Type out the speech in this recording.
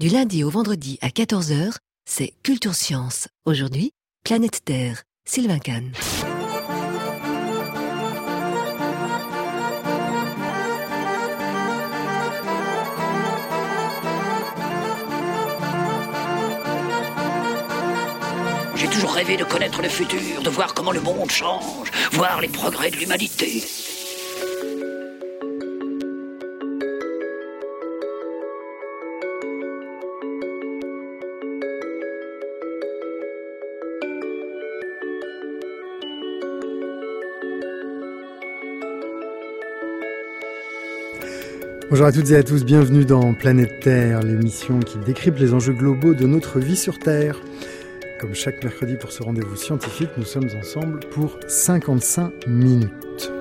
Du lundi au vendredi à 14h, c'est Culture Science. Aujourd'hui, Planète Terre, Sylvain Kahn. J'ai toujours rêvé de connaître le futur, de voir comment le monde change, voir les progrès de l'humanité. Bonjour à toutes et à tous, bienvenue dans Planète Terre, l'émission qui décrypte les enjeux globaux de notre vie sur Terre. Comme chaque mercredi pour ce rendez-vous scientifique, nous sommes ensemble pour 55 minutes.